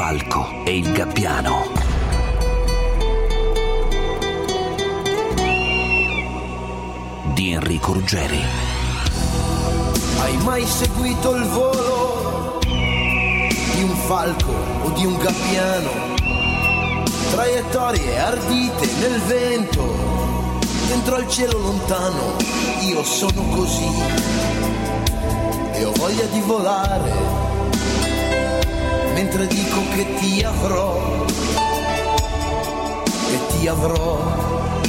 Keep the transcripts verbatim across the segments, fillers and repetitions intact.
falco e il gabbiano. Di Enrico Ruggeri. Hai mai seguito il volo di un falco o di un gabbiano? Traiettorie ardite nel vento, dentro al cielo lontano. Io sono così e ho voglia di volare, mentre dico che ti avrò, e ti avrò.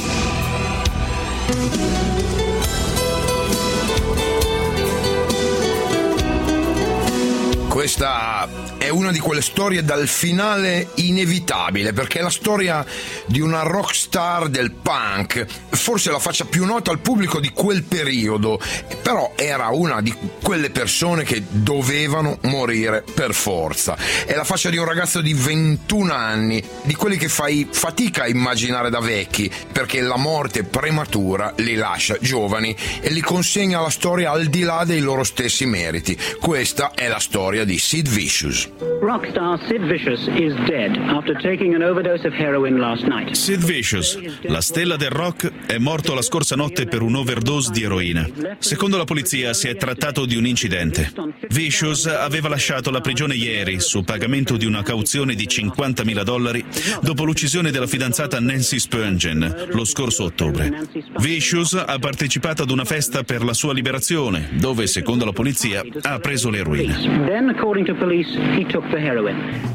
Questa è una di quelle storie dal finale inevitabile, perché è la storia di una rockstar del punk, forse la faccia più nota al pubblico di quel periodo, però era una di quelle persone che dovevano morire per forza. È la faccia di un ragazzo di ventuno anni, di quelli che fai fatica a immaginare da vecchi, perché la morte prematura li lascia giovani e li consegna alla storia al di là dei loro stessi meriti. Questa è la storia di Sid Vicious. Rockstar Sid Vicious is dead after taking an overdose of heroin last night. Sid Vicious, la stella del rock, è morto la scorsa notte per un'overdose di eroina. Secondo la polizia si è trattato di un incidente. Vicious aveva lasciato la prigione ieri su pagamento di una cauzione di cinquantamila dollari dopo l'uccisione della fidanzata Nancy Spungen lo scorso ottobre. Vicious ha partecipato ad una festa per la sua liberazione, dove, secondo la polizia, ha preso l'eroina. Then, according to police, he took the heroin.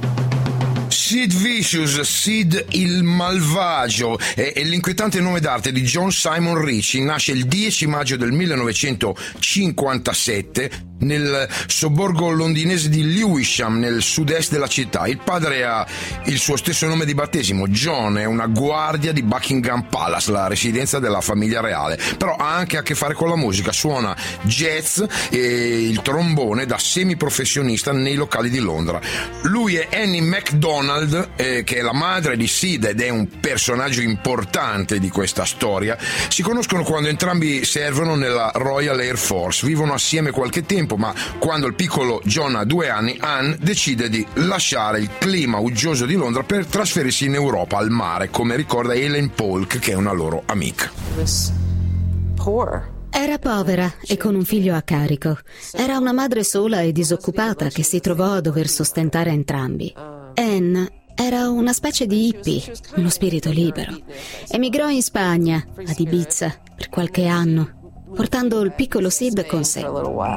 Sid Vicious, Sid il malvagio, è, è l'inquietante nome d'arte di John Simon Ritchie. Nasce il dieci maggio del millenovecentocinquantasette nel sobborgo londinese di Lewisham, nel sud-est della città. Il padre ha il suo stesso nome di battesimo, John, è una guardia di Buckingham Palace, la residenza della famiglia reale, però ha anche a che fare con la musica, suona jazz e il trombone da semiprofessionista nei locali di Londra. Lui è Annie MacDonald, eh, che è la madre di Sid ed è un personaggio importante di questa storia. Si conoscono quando entrambi servono nella Royal Air Force, vivono assieme qualche tempo, ma quando il piccolo John ha due anni, Anne decide di lasciare il clima uggioso di Londra per trasferirsi in Europa, al mare, come ricorda Elaine Polk, che è una loro amica. Era povera e con un figlio a carico. Era una madre sola e disoccupata che si trovò a dover sostentare entrambi. Anne era una specie di hippie, uno spirito libero. Emigrò in Spagna, ad Ibiza, per qualche anno, portando il piccolo Sid con sé.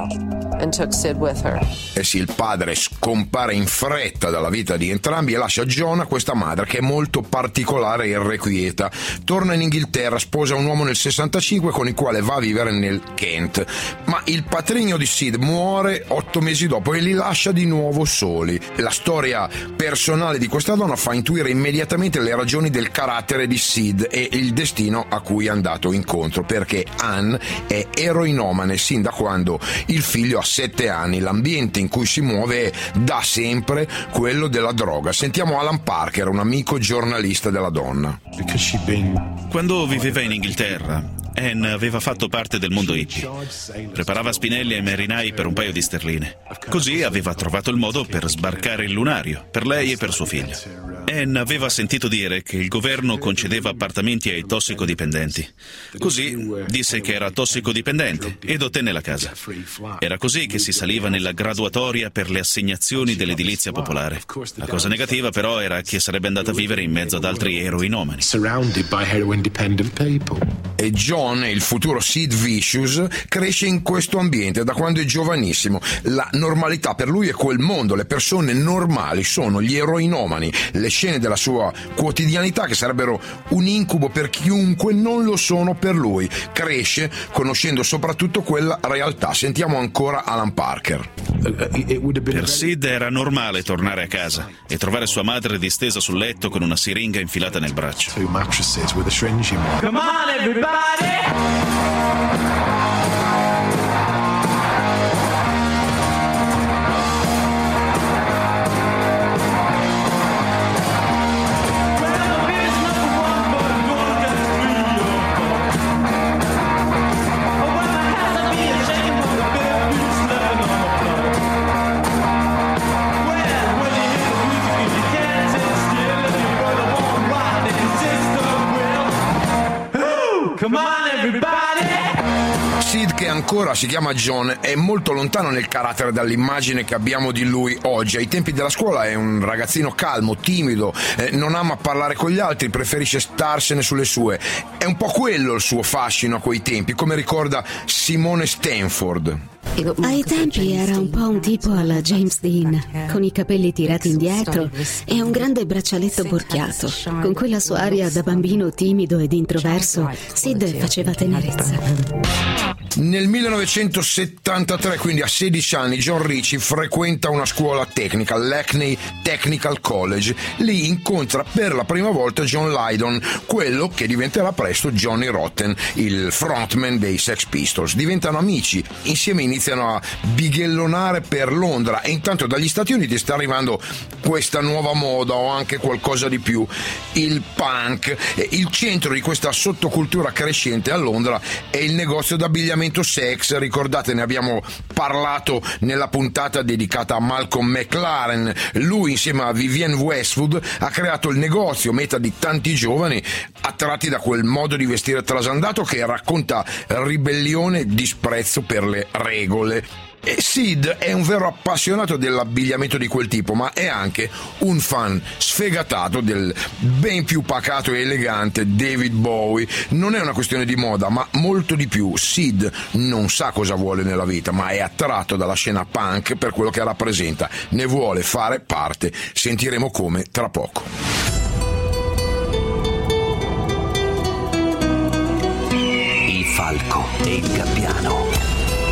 Eh sì, il padre scompare in fretta dalla vita di entrambi e lascia John a questa madre che è molto particolare e irrequieta. Torna in Inghilterra, sposa un uomo nel sessantacinque con il quale va a vivere nel Kent, ma il patrigno di Sid muore otto mesi dopo e li lascia di nuovo soli. La storia personale di questa donna fa intuire immediatamente le ragioni del carattere di Sid e il destino a cui è andato incontro, perché Anne è eroinomane sin da quando il figlio ha sette anni. L'ambiente in cui si muove è da sempre quello della droga. Sentiamo Alan Parker, un amico giornalista della donna. Quando viveva in Inghilterra, Anne aveva fatto parte del mondo hippie. Preparava spinelli ai marinai per un paio di sterline. Così aveva trovato il modo per sbarcare il lunario, per lei e per suo figlio. Anne aveva sentito dire che il governo concedeva appartamenti ai tossicodipendenti. Così disse che era tossicodipendente ed ottenne la casa. Era così che si saliva nella graduatoria per le assegnazioni dell'edilizia popolare. La cosa negativa però era che sarebbe andata a vivere in mezzo ad altri eroinomani. E John, il futuro Sid Vicious, cresce in questo ambiente da quando è giovanissimo. La normalità per lui è quel mondo, le persone normali sono gli eroinomani, le scene della sua quotidianità che sarebbero un incubo per chiunque non lo sono per lui. Cresce conoscendo soprattutto quella realtà. Sentiamo ancora Alan Parker. Per Sid era normale tornare a casa e trovare sua madre distesa sul letto con una siringa infilata nel braccio. Come on, everybody! Sid, che ancora si chiama John, è molto lontano nel carattere dall'immagine che abbiamo di lui oggi. Ai tempi della scuola è un ragazzino calmo, timido, eh, non ama parlare con gli altri, preferisce starsene sulle sue. È un po' quello il suo fascino a quei tempi, come ricorda Simone Stanford. Ai tempi era un po' un tipo alla James Dean, con i capelli tirati indietro e un grande braccialetto borchiato. Con quella sua aria da bambino timido ed introverso, Sid faceva tenerezza. Nel millenovecentosettantatré, quindi a sedici anni, John Ritchie frequenta una scuola tecnica, l'Hackney Technical College. Lì incontra per la prima volta John Lydon, quello che diventerà presto Johnny Rotten, il frontman dei Sex Pistols. Diventano amici, insieme iniziano a bighellonare per Londra, e intanto dagli Stati Uniti sta arrivando questa nuova moda, o anche qualcosa di più, il punk. Il centro di questa sottocultura crescente a Londra è il negozio d'abbigliamento Sex. Ricordate, ne abbiamo parlato nella puntata dedicata a Malcolm McLaren. Lui, insieme a Vivienne Westwood, ha creato il negozio, meta di tanti giovani attratti da quel modo di vestire trasandato che racconta ribellione e disprezzo per le regole. E Sid è un vero appassionato dell'abbigliamento di quel tipo, ma è anche un fan sfegatato del ben più pacato e elegante David Bowie. Non è una questione di moda, ma molto di più. Sid non sa cosa vuole nella vita, ma è attratto dalla scena punk per quello che rappresenta. Ne vuole fare parte. Sentiremo come tra poco. Il falco e il gabbiano.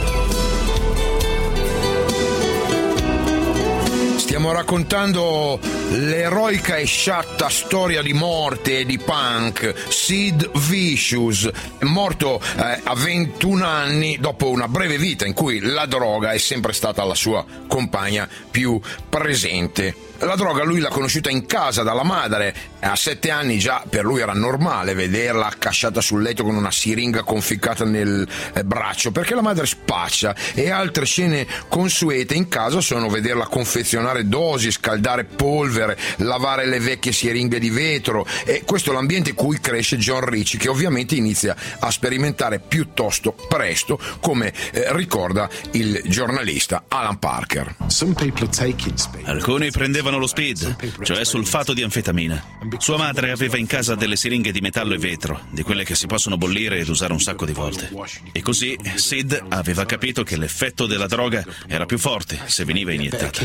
Stiamo raccontando l'eroica e sciatta storia di morte e di punk. Sid Vicious è morto eh, a ventuno anni dopo una breve vita in cui la droga è sempre stata la sua compagna più presente. La droga lui l'ha conosciuta in casa dalla madre. A sette anni già per lui era normale vederla accasciata sul letto con una siringa conficcata nel braccio, perché la madre spaccia, e altre scene consuete in casa sono vederla confezionare dosi, scaldare polvere, lavare le vecchie siringhe di vetro. E questo è l'ambiente in cui cresce John Ritchie, che ovviamente inizia a sperimentare piuttosto presto, come eh, ricorda il giornalista Alan Parker. Alcuni prendevano lo speed, cioè sulfato di anfetamina. Sua madre aveva in casa delle siringhe di metallo e vetro, di quelle che si possono bollire ed usare un sacco di volte. E così Sid aveva capito che l'effetto della droga era più forte se veniva iniettata.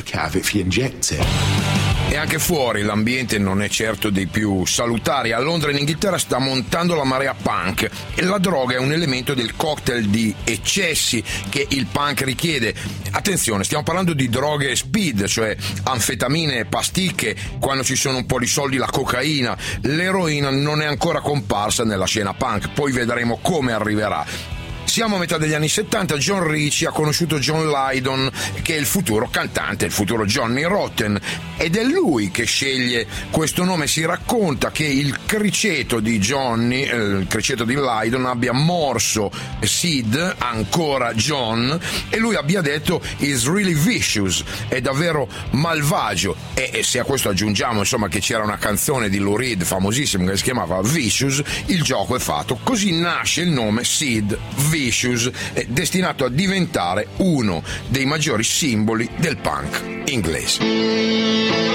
E anche fuori l'ambiente non è certo dei più salutari. A Londra e in Inghilterra sta montando la marea punk, e la droga è un elemento del cocktail di eccessi che il punk richiede. Attenzione, stiamo parlando di droghe speed, cioè anfetamine e pasticche, quando ci sono un po' di soldi la cocaina. L'eroina non è ancora comparsa nella scena punk, poi vedremo come arriverà. Siamo a metà degli anni settanta, John Ritchie ha conosciuto John Lydon, che è il futuro cantante, il futuro Johnny Rotten, ed è lui che sceglie questo nome. Si racconta che il criceto di Johnny, eh, il criceto di Lydon, abbia morso Sid, ancora John, e lui abbia detto "is really vicious", è davvero malvagio. E, e se a questo aggiungiamo insomma che c'era una canzone di Lou Reed famosissima che si chiamava Vicious, il gioco è fatto. Così nasce il nome Sid Vicious, è destinato a diventare uno dei maggiori simboli del punk inglese.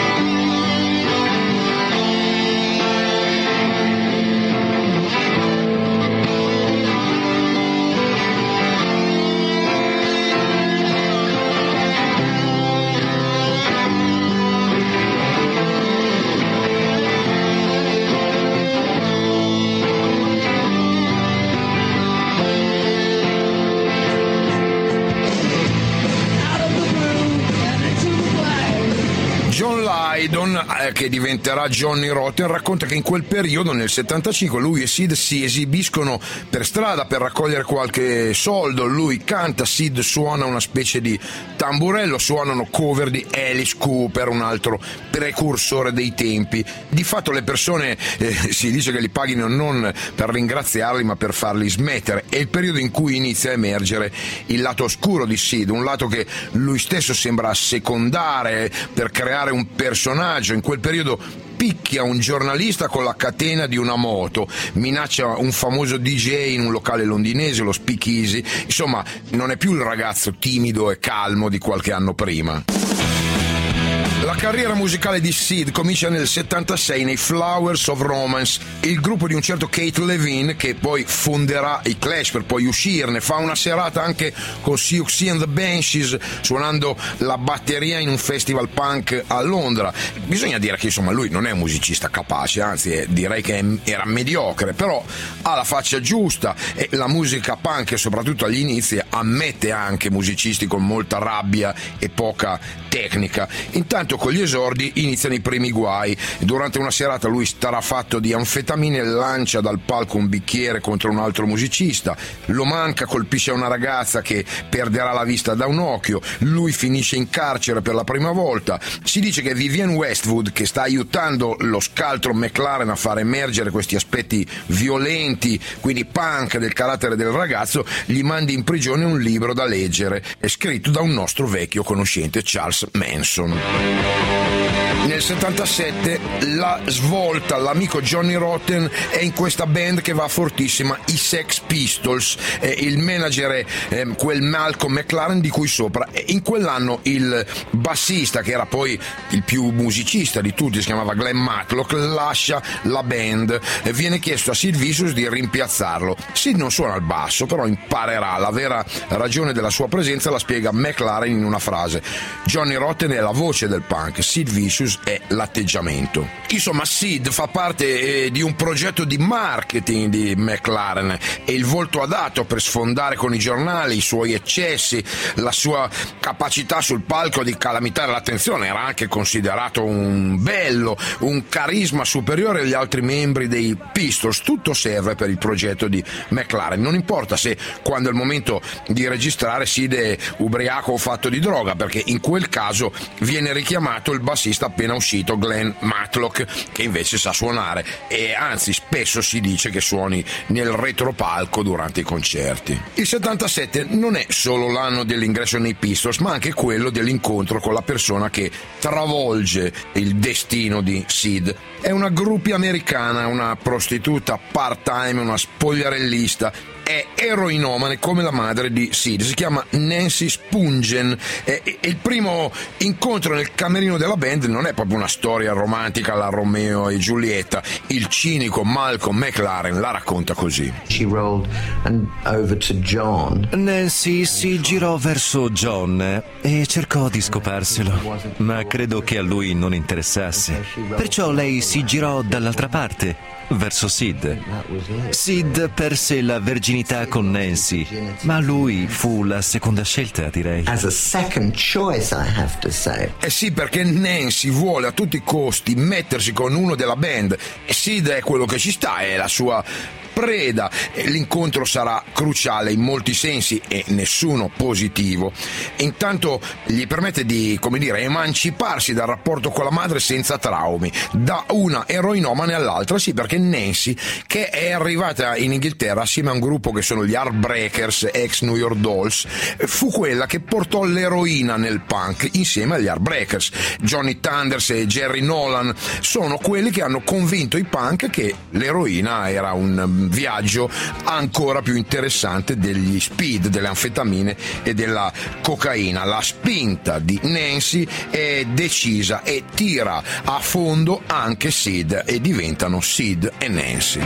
Lydon, eh, che diventerà Johnny Rotten, racconta che in quel periodo, nel settantacinque, lui e Sid si esibiscono per strada per raccogliere qualche soldo. Lui canta, Sid suona una specie di tamburello, suonano cover di Alice Cooper, un altro precursore dei tempi. Di fatto le persone eh, si dice che li paghino non per ringraziarli ma per farli smettere. È il periodo in cui inizia a emergere il lato oscuro di Sid, un lato che lui stesso sembra assecondare per creare un personaggio spionaggio. In quel periodo picchia un giornalista con la catena di una moto, minaccia un famoso D J in un locale londinese, lo Speakeasy. Insomma, non è più il ragazzo timido e calmo di qualche anno prima. La carriera musicale di Sid comincia nel settantasei nei Flowers of Romance, il gruppo di un certo Kate Levine che poi fonderà i Clash per poi uscirne. Fa una serata anche con Siouxsie and the Banshees suonando la batteria in un festival punk a Londra. Bisogna dire che insomma lui non è un musicista capace, anzi direi che era mediocre, però ha la faccia giusta e la musica punk, soprattutto agli inizi, ammette anche musicisti con molta rabbia e poca tecnica. Intanto con gli esordi iniziano i primi guai. Durante una serata lui starà fatto di anfetamine e lancia dal palco un bicchiere contro un altro musicista, lo manca, colpisce una ragazza che perderà la vista da un occhio, lui finisce in carcere per la prima volta. Si dice che Vivienne Westwood, che sta aiutando lo scaltro McLaren a far emergere questi aspetti violenti, quindi punk, del carattere del ragazzo, gli mandi in prigione un libro da leggere, è scritto da un nostro vecchio conoscente, Charles Manson. Nel settantasette la svolta, l'amico Johnny Rotten è in questa band che va fortissima, i Sex Pistols, eh, il manager è eh, quel Malcolm McLaren di cui sopra. E in quell'anno il bassista, che era poi il più musicista di tutti, si chiamava Glenn Matlock, lascia la band e viene chiesto a Sid Vicious di rimpiazzarlo. Sid non suona il basso, però imparerà. La vera ragione della sua presenza la spiega McLaren in una frase: Johnny Rotten è la voce del punk, Sid Vicious è l'atteggiamento. Insomma, Sid fa parte eh, di un progetto di marketing di McLaren, è il volto adatto per sfondare con i giornali i suoi eccessi, la sua capacità sul palco di calamitare l'attenzione. Era anche considerato un bello, un carisma superiore agli altri membri dei Pistols. Tutto serve per il progetto di McLaren, non importa se quando è il momento di registrare Sid è ubriaco o fatto di droga, perché in quel caso viene richiamato il bassista appena uscito, Glenn Matlock, che invece sa suonare e anzi spesso si dice che suoni nel retropalco durante i concerti. Il settantasette non è solo l'anno dell'ingresso nei Pistols, ma anche quello dell'incontro con la persona che travolge il destino di Sid. È una groupie americana, una prostituta part-time, una spogliarellista. È eroinomane come la madre di Sid, si chiama Nancy Spungen e, e il primo incontro nel camerino della band non è proprio una storia romantica alla Romeo e Giulietta. Il cinico Malcolm McLaren la racconta così: She rolled and over to John. Nancy si girò verso John e cercò di scoparselo, ma credo che a lui non interessasse, perciò lei si girò dall'altra parte, verso Sid. Sid perse la verginità con Nancy, ma lui fu la seconda scelta, direi. As a second choice, I have to say. Eh sì, perché Nancy vuole a tutti i costi mettersi con uno della band e Sid è quello che ci sta, è la sua preda. L'incontro sarà cruciale in molti sensi e nessuno positivo. E intanto gli permette di, come dire, emanciparsi dal rapporto con la madre senza traumi, da una eroinomane all'altra. Sì, perché Nancy, che è arrivata in Inghilterra assieme a un gruppo che sono gli Heartbreakers, ex New York Dolls, fu quella che portò l'eroina nel punk insieme agli Heartbreakers. Johnny Thunders e Jerry Nolan sono quelli che hanno convinto i punk che l'eroina era un viaggio ancora più interessante degli speed, delle anfetamine e della cocaina. La spinta di Nancy è decisa e tira a fondo anche Sid e diventano Sid e Nancy.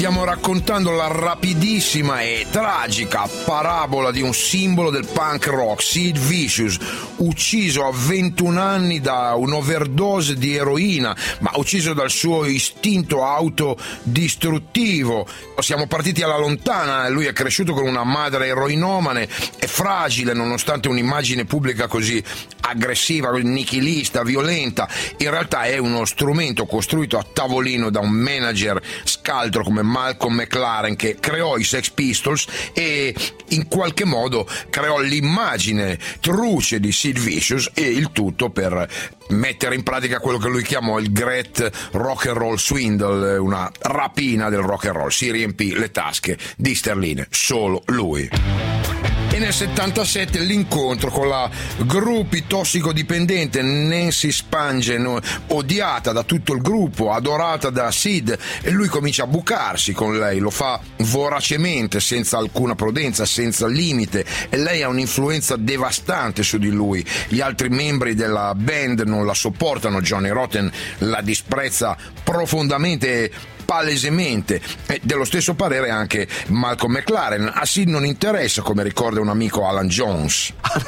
Stiamo raccontando la rapidissima e tragica parabola di un simbolo del punk rock, Sid Vicious, ucciso a ventuno anni da un'overdose di eroina, ma ucciso dal suo istinto autodistruttivo. Siamo partiti alla lontana, lui è cresciuto con una madre eroinomane e fragile, nonostante un'immagine pubblica così aggressiva, nichilista, violenta. In realtà è uno strumento costruito a tavolino da un manager scaltro come Malcolm McLaren, che creò i Sex Pistols e in qualche modo creò l'immagine truce di Sid Vicious, e il tutto per mettere in pratica quello che lui chiamò il Great Rock and Roll Swindle, una rapina del rock and roll. Si riempì le tasche di sterline, solo lui. E nel settantasette l'incontro con la groupie tossicodipendente Nancy Spungen, odiata da tutto il gruppo, adorata da Sid, e lui comincia a bucarsi con lei, lo fa voracemente, senza alcuna prudenza, senza limite, e lei ha un'influenza devastante su di lui. Gli altri membri della band non la sopportano, Johnny Rotten la disprezza profondamente, palesemente, e dello stesso parere anche Malcolm McLaren. A Sid non interessa, come ricorda un amico, Alan Jones.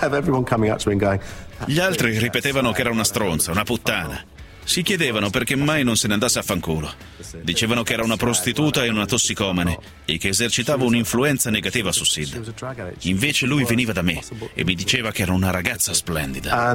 Gli altri ripetevano che era una stronza, una puttana. Si chiedevano perché mai non se ne andasse a fanculo. Dicevano che era una prostituta e una tossicomane e che esercitava un'influenza negativa su Sid. Invece lui veniva da me e mi diceva che era una ragazza splendida.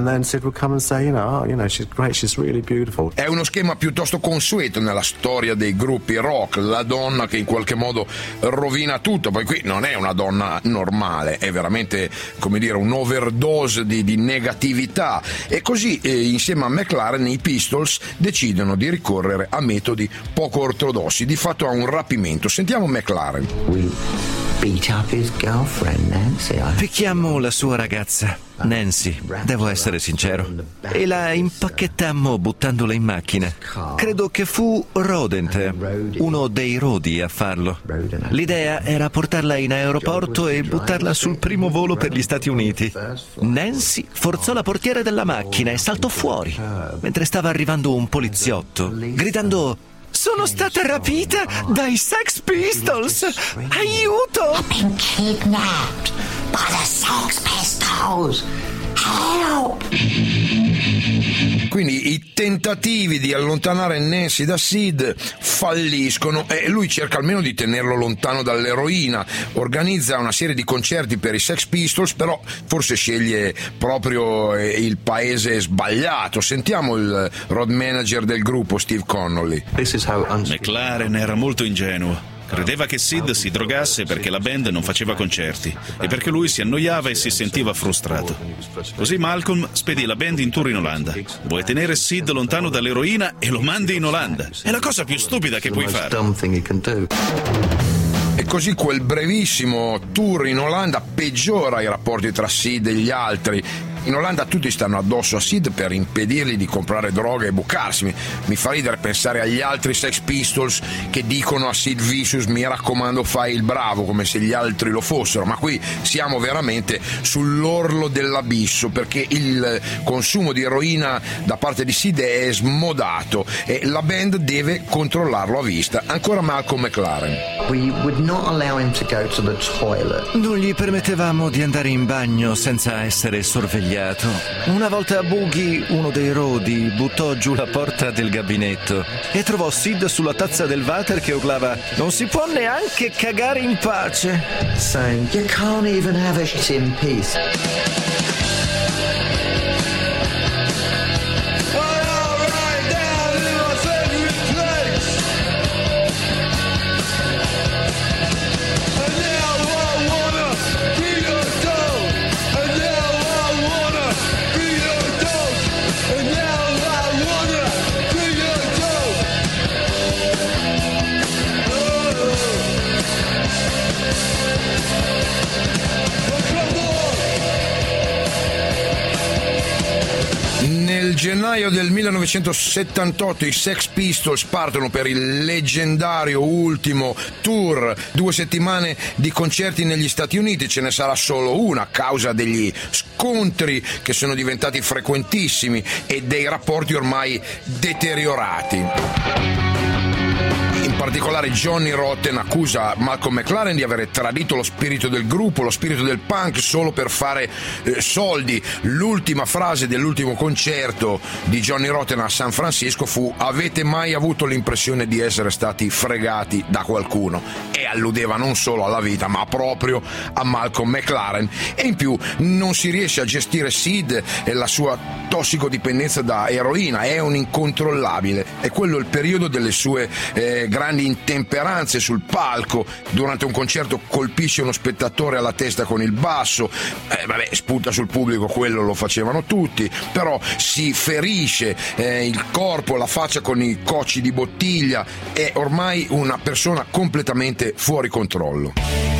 È uno schema piuttosto consueto nella storia dei gruppi rock, la donna che in qualche modo rovina tutto. Poi qui non è una donna normale, è veramente, come dire, un overdose di, di negatività. E così eh, insieme a McLaren i Pistols decidono di ricorrere a metodi poco ortodossi, di fatto a un rapimento. Sentiamo McLaren. Picchiammo la sua ragazza, Nancy, devo essere sincero, e la impacchettammo buttandola in macchina. Credo che fu Rodent, uno dei Rodi, a farlo. L'idea era portarla in aeroporto e buttarla sul primo volo per gli Stati Uniti. Nancy forzò la portiera della macchina e saltò fuori, mentre stava arrivando un poliziotto, gridando: "Sono stata rapita dai Sex Pistols! Aiuto!" I've been kidnapped by the Sex Pistols! Help! Quindi i tentativi di allontanare Nancy da Sid falliscono e lui cerca almeno di tenerlo lontano dall'eroina. Organizza una serie di concerti per i Sex Pistols, però forse sceglie proprio il paese sbagliato. Sentiamo il road manager del gruppo, Steve Connolly. McLaren era molto ingenuo. Credeva che Sid si drogasse perché la band non faceva concerti e perché lui si annoiava e si sentiva frustrato. Così Malcolm spedì la band in tour in Olanda. Vuoi tenere Sid lontano dall'eroina e lo mandi in Olanda? È la cosa più stupida che puoi fare. E così quel brevissimo tour in Olanda peggiora i rapporti tra Sid e gli altri. In Olanda tutti stanno addosso a Sid per impedirgli di comprare droga e bucarsi. Mi, mi fa ridere pensare agli altri Sex Pistols che dicono a Sid Vicious: "Mi raccomando, fai il bravo", come se gli altri lo fossero. Ma qui siamo veramente sull'orlo dell'abisso, perché il consumo di eroina da parte di Sid è smodato e la band deve controllarlo a vista. Ancora Malcolm McLaren. We would not allow him to go to the toilet. Non gli permettevamo di andare in bagno senza essere sorvegliati. Una volta a Boogie, uno dei Rodi, buttò giù la porta del gabinetto e trovò Sid sulla tazza del water che urlava: "Non si può neanche cagare in pace", saying, "You can't even have a shit in peace." Nel gennaio del millenovecentosettantotto i Sex Pistols partono per il leggendario ultimo tour, due settimane di concerti negli Stati Uniti. Ce ne sarà solo una a causa degli scontri che sono diventati frequentissimi e dei rapporti ormai deteriorati. In particolare Johnny Rotten accusa Malcolm McLaren di avere tradito lo spirito del gruppo, lo spirito del punk, solo per fare eh, soldi. L'ultima frase dell'ultimo concerto di Johnny Rotten a San Francisco fu: avete mai avuto l'impressione di essere stati fregati da qualcuno? E alludeva non solo alla vita ma proprio a Malcolm McLaren. E in più non si riesce a gestire Sid e la sua tossicodipendenza da eroina, è un incontrollabile. È quello il periodo delle sue eh, grandi intemperanze sul palco. Durante un concerto colpisce uno spettatore alla testa con il basso, eh, vabbè, sputa sul pubblico, quello lo facevano tutti, però si ferisce eh, il corpo, la faccia con i cocci di bottiglia. È ormai una persona completamente fuori controllo.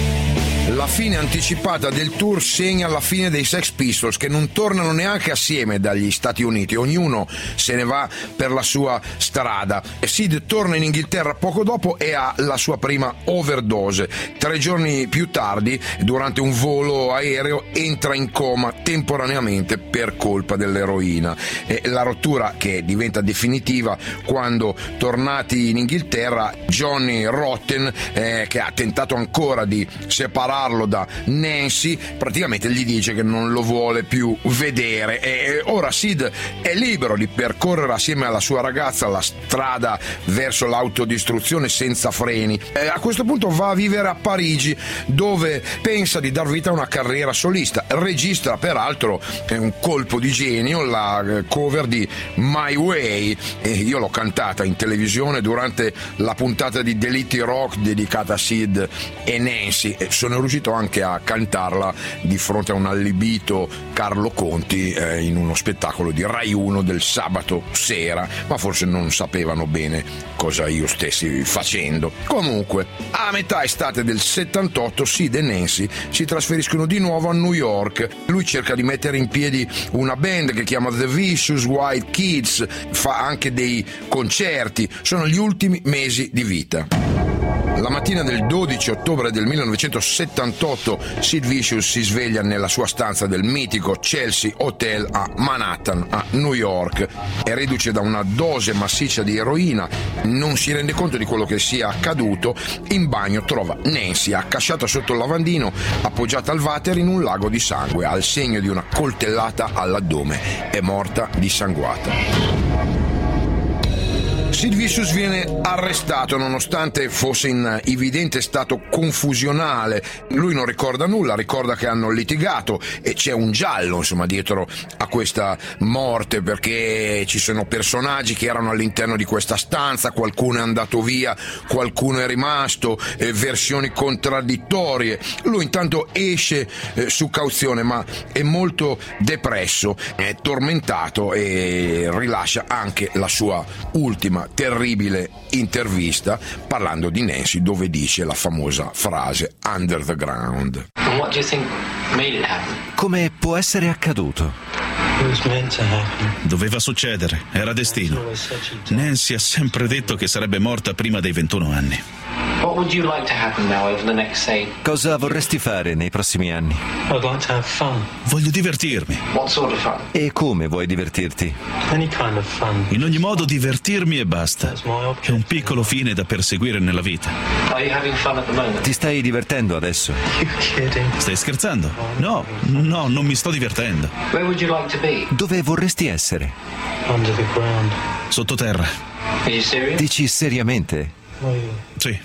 La fine anticipata del tour segna la fine dei Sex Pistols, che non tornano neanche assieme dagli Stati Uniti, ognuno se ne va per la sua strada. Sid torna in Inghilterra poco dopo e ha la sua prima overdose. Tre giorni più tardi, durante un volo aereo, entra in coma temporaneamente per colpa dell'eroina. E la rottura, che diventa definitiva quando, tornati in Inghilterra, Johnny Rotten, eh, che ha tentato ancora di separare da Nancy, praticamente gli dice che non lo vuole più vedere. E ora Sid è libero di percorrere assieme alla sua ragazza la strada verso l'autodistruzione senza freni. E a questo punto va a vivere a Parigi, dove pensa di dar vita a una carriera solista. Registra peraltro un colpo di genio, la cover di My Way, e io l'ho cantata in televisione durante la puntata di Deliti Rock dedicata a Sid e Nancy, e sono riuscito anche a cantarla di fronte a un allibito Carlo Conti eh, in uno spettacolo di Rai uno del sabato sera, ma forse non sapevano bene cosa io stessi facendo. Comunque, a metà estate del settantotto Sid e Nancy si trasferiscono di nuovo a New York. Lui cerca di mettere in piedi una band che chiama The Vicious White Kids, fa anche dei concerti. Sono gli ultimi mesi di vita. La mattina del dodici ottobre del millenovecentosettantotto Sid Vicious si sveglia nella sua stanza del mitico Chelsea Hotel a Manhattan, a New York. È reduce da una dose massiccia di eroina, non si rende conto di quello che sia accaduto. In bagno trova Nancy accasciata sotto il lavandino, appoggiata al water in un lago di sangue, al segno di una coltellata all'addome. È morta dissanguata. Sid Vicious viene arrestato nonostante fosse in evidente stato confusionale. Lui non ricorda nulla, ricorda che hanno litigato e c'è un giallo, insomma, dietro a questa morte, perché ci sono personaggi che erano all'interno di questa stanza, qualcuno è andato via, qualcuno è rimasto, eh, versioni contraddittorie. Lui intanto esce eh, su cauzione, ma è molto depresso, è tormentato e rilascia anche la sua ultima terribile intervista parlando di Nancy, dove dice la famosa frase "under the ground". What do you think made it happen? Come può essere accaduto? It was meant to happen. Doveva succedere, era destino. Nancy ha sempre detto che sarebbe morta prima dei ventuno anni. What would you like to happen now over the next, say... Cosa vorresti fare nei prossimi anni? I'd like to have fun. Voglio divertirmi. What sort of fun? E come vuoi divertirti? Any kind of fun. In ogni modo divertirmi e basta. È un piccolo fine da perseguire nella vita. Are you having fun at the moment? Ti stai divertendo adesso? You're kidding. Stai scherzando? No, no, non mi sto divertendo. Where would you like to be? Dove vorresti essere? Under the ground. Sottoterra. Are you serious? Dici seriamente? Oh, yeah. Sì.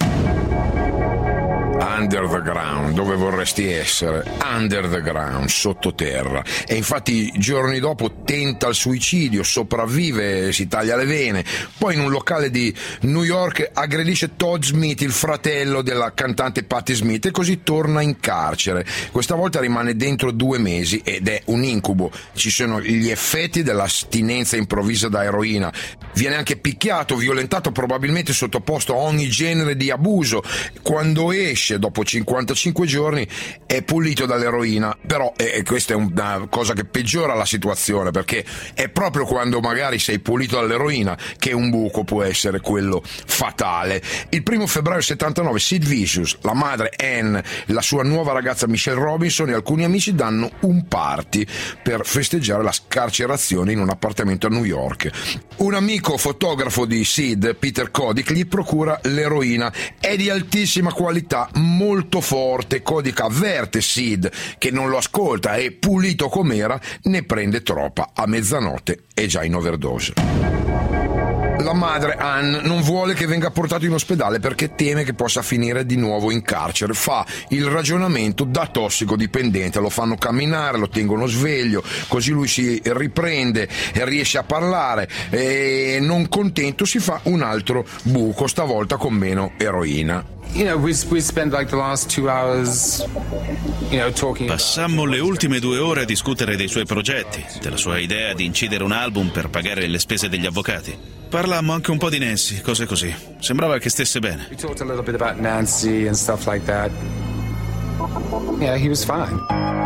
Under the ground, dove vorresti essere? Under the ground, sottoterra. E infatti giorni dopo tenta il suicidio, sopravvive, si taglia le vene. Poi in un locale di New York aggredisce Todd Smith, il fratello della cantante Patti Smith, e così torna in carcere. Questa volta rimane dentro due mesi ed è un incubo. Ci sono gli effetti dell'astinenza improvvisa da eroina. Viene anche picchiato, violentato, probabilmente sottoposto a ogni genere di abuso. Quando esce dopo cinquantacinque giorni è pulito dall'eroina, però eh, questa è una cosa che peggiora la situazione, perché è proprio quando magari sei pulito dall'eroina che un buco può essere quello fatale. Il primo febbraio settantanove Sid Vicious, la madre Ann, la sua nuova ragazza Michelle Robinson e alcuni amici danno un party per festeggiare la scarcerazione in un appartamento a New York. Un amico fotografo di Sid, Peter Kodik, gli procura l'eroina. È di altissima qualità, molto forte. Kodik avverte Sid che non lo ascolta e, pulito com'era, ne prende troppa. A mezzanotte è già in overdose. La madre, Ann, non vuole che venga portato in ospedale perché teme che possa finire di nuovo in carcere. Fa il ragionamento da tossicodipendente, lo fanno camminare, lo tengono sveglio, così lui si riprende e riesce a parlare, e non contento si fa un altro buco, stavolta con meno eroina. Passammo le ultime due ore a discutere dei suoi progetti, della sua idea di incidere un album per pagare le spese degli avvocati. Parlammo anche un po' di Nancy, cose così. Sembrava che stesse bene. We talked a little bit about Nancy and stuff like that. Yeah, he was fine.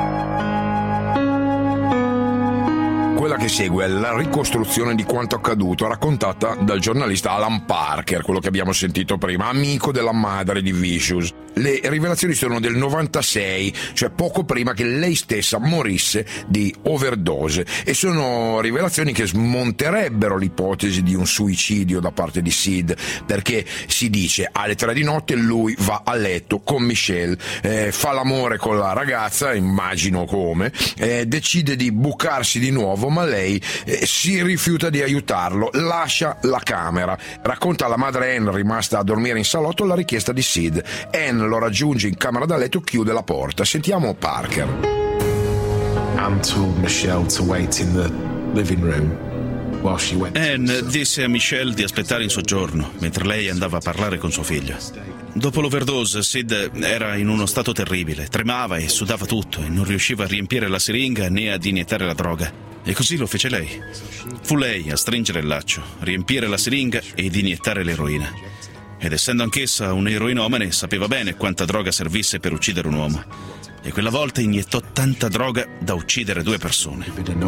Quella che segue è la ricostruzione di quanto accaduto, raccontata dal giornalista Alan Parker, quello che abbiamo sentito prima, amico della madre di Vicious. Le rivelazioni sono del novantasei, cioè poco prima che lei stessa morisse di overdose, e sono rivelazioni che smonterebbero l'ipotesi di un suicidio da parte di Sid, perché si dice alle tre di notte lui va a letto con Michelle, eh, fa l'amore con la ragazza, immagino come, eh, decide di bucarsi di nuovo, ma lei eh, si rifiuta di aiutarlo, lascia la camera. Racconta alla madre Ann, rimasta a dormire in salotto, la richiesta di Sid. Ann lo raggiunge in camera da letto, chiude la porta. Sentiamo Parker. Ann told Michelle to wait in the living room while she went. Ann disse a Michelle di aspettare in soggiorno mentre lei andava a parlare con suo figlio. Dopo l'overdose, Sid era in uno stato terribile, tremava e sudava tutto e non riusciva a riempire la siringa né ad iniettare la droga. E così lo fece lei. Fu lei a stringere il laccio, riempire la siringa ed iniettare l'eroina. Ed essendo anch'essa un'eroinomane, sapeva bene quanta droga servisse per uccidere un uomo. E quella volta iniettò tanta droga da uccidere due persone.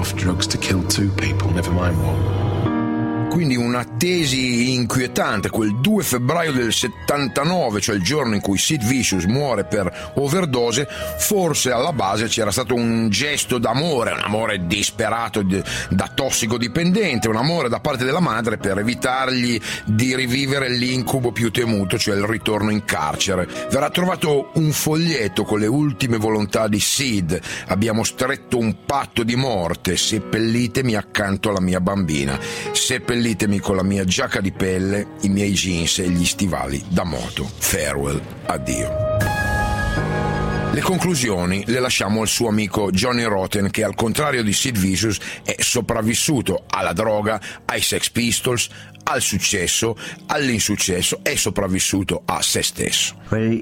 Quindi una tesi inquietante. Quel due febbraio del settantanove, cioè il giorno in cui Sid Vicious muore per overdose, forse alla base c'era stato un gesto d'amore, un amore disperato da tossicodipendente, un amore da parte della madre per evitargli di rivivere l'incubo più temuto, cioè il ritorno in carcere. Verrà trovato un foglietto con le ultime volontà di Sid. Abbiamo stretto un patto di morte, seppellitemi accanto alla mia bambina, seppellitemi con la mia giacca di pelle, i miei jeans e gli stivali da moto. Farewell, addio. Le conclusioni le lasciamo al suo amico Johnny Rotten, che al contrario di Sid Vicious è sopravvissuto alla droga, ai Sex Pistols, al successo, all'insuccesso, è sopravvissuto a se stesso.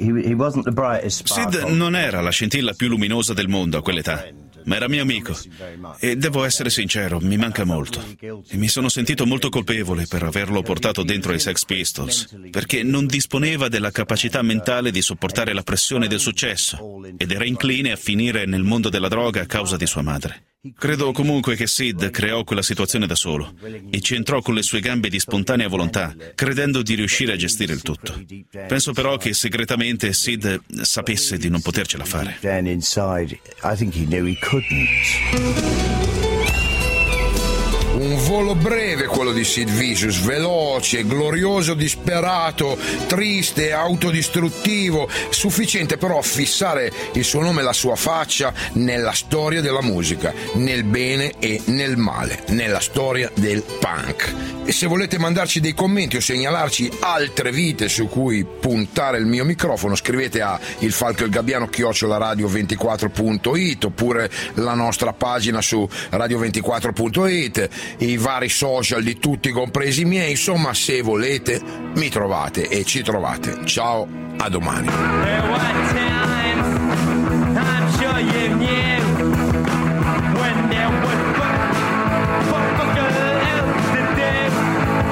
Sid non era la scintilla più luminosa del mondo a quell'età, ma era mio amico e devo essere sincero, mi manca molto e mi sono sentito molto colpevole per averlo portato dentro ai Sex Pistols, perché non disponeva della capacità mentale di sopportare la pressione del successo ed era incline a finire nel mondo della droga a causa di sua madre. Credo comunque che Sid creò quella situazione da solo e ci entrò con le sue gambe di spontanea volontà, credendo di riuscire a gestire il tutto. Penso però che segretamente Sid sapesse di non potercela fare. Un volo breve quello di Sid Vicious, veloce, glorioso, disperato, triste, autodistruttivo, sufficiente però a fissare il suo nome e la sua faccia nella storia della musica, nel bene e nel male, nella storia del punk. E se volete mandarci dei commenti o segnalarci altre vite su cui puntare il mio microfono, scrivete a il falco e il gabbiano chiocciola radio ventiquattro punto it oppure la nostra pagina su radio ventiquattro punto it, i vari social di tutti, compresi i miei. Insomma, se volete mi trovate e ci trovate. Ciao, a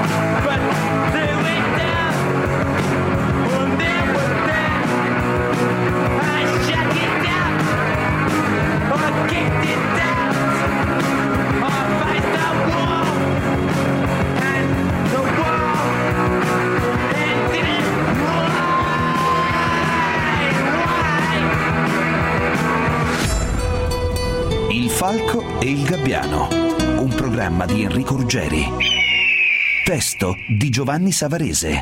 domani. e il Gabbiano, un programma di Enrico Ruggeri. Testo di Giovanni Savarese.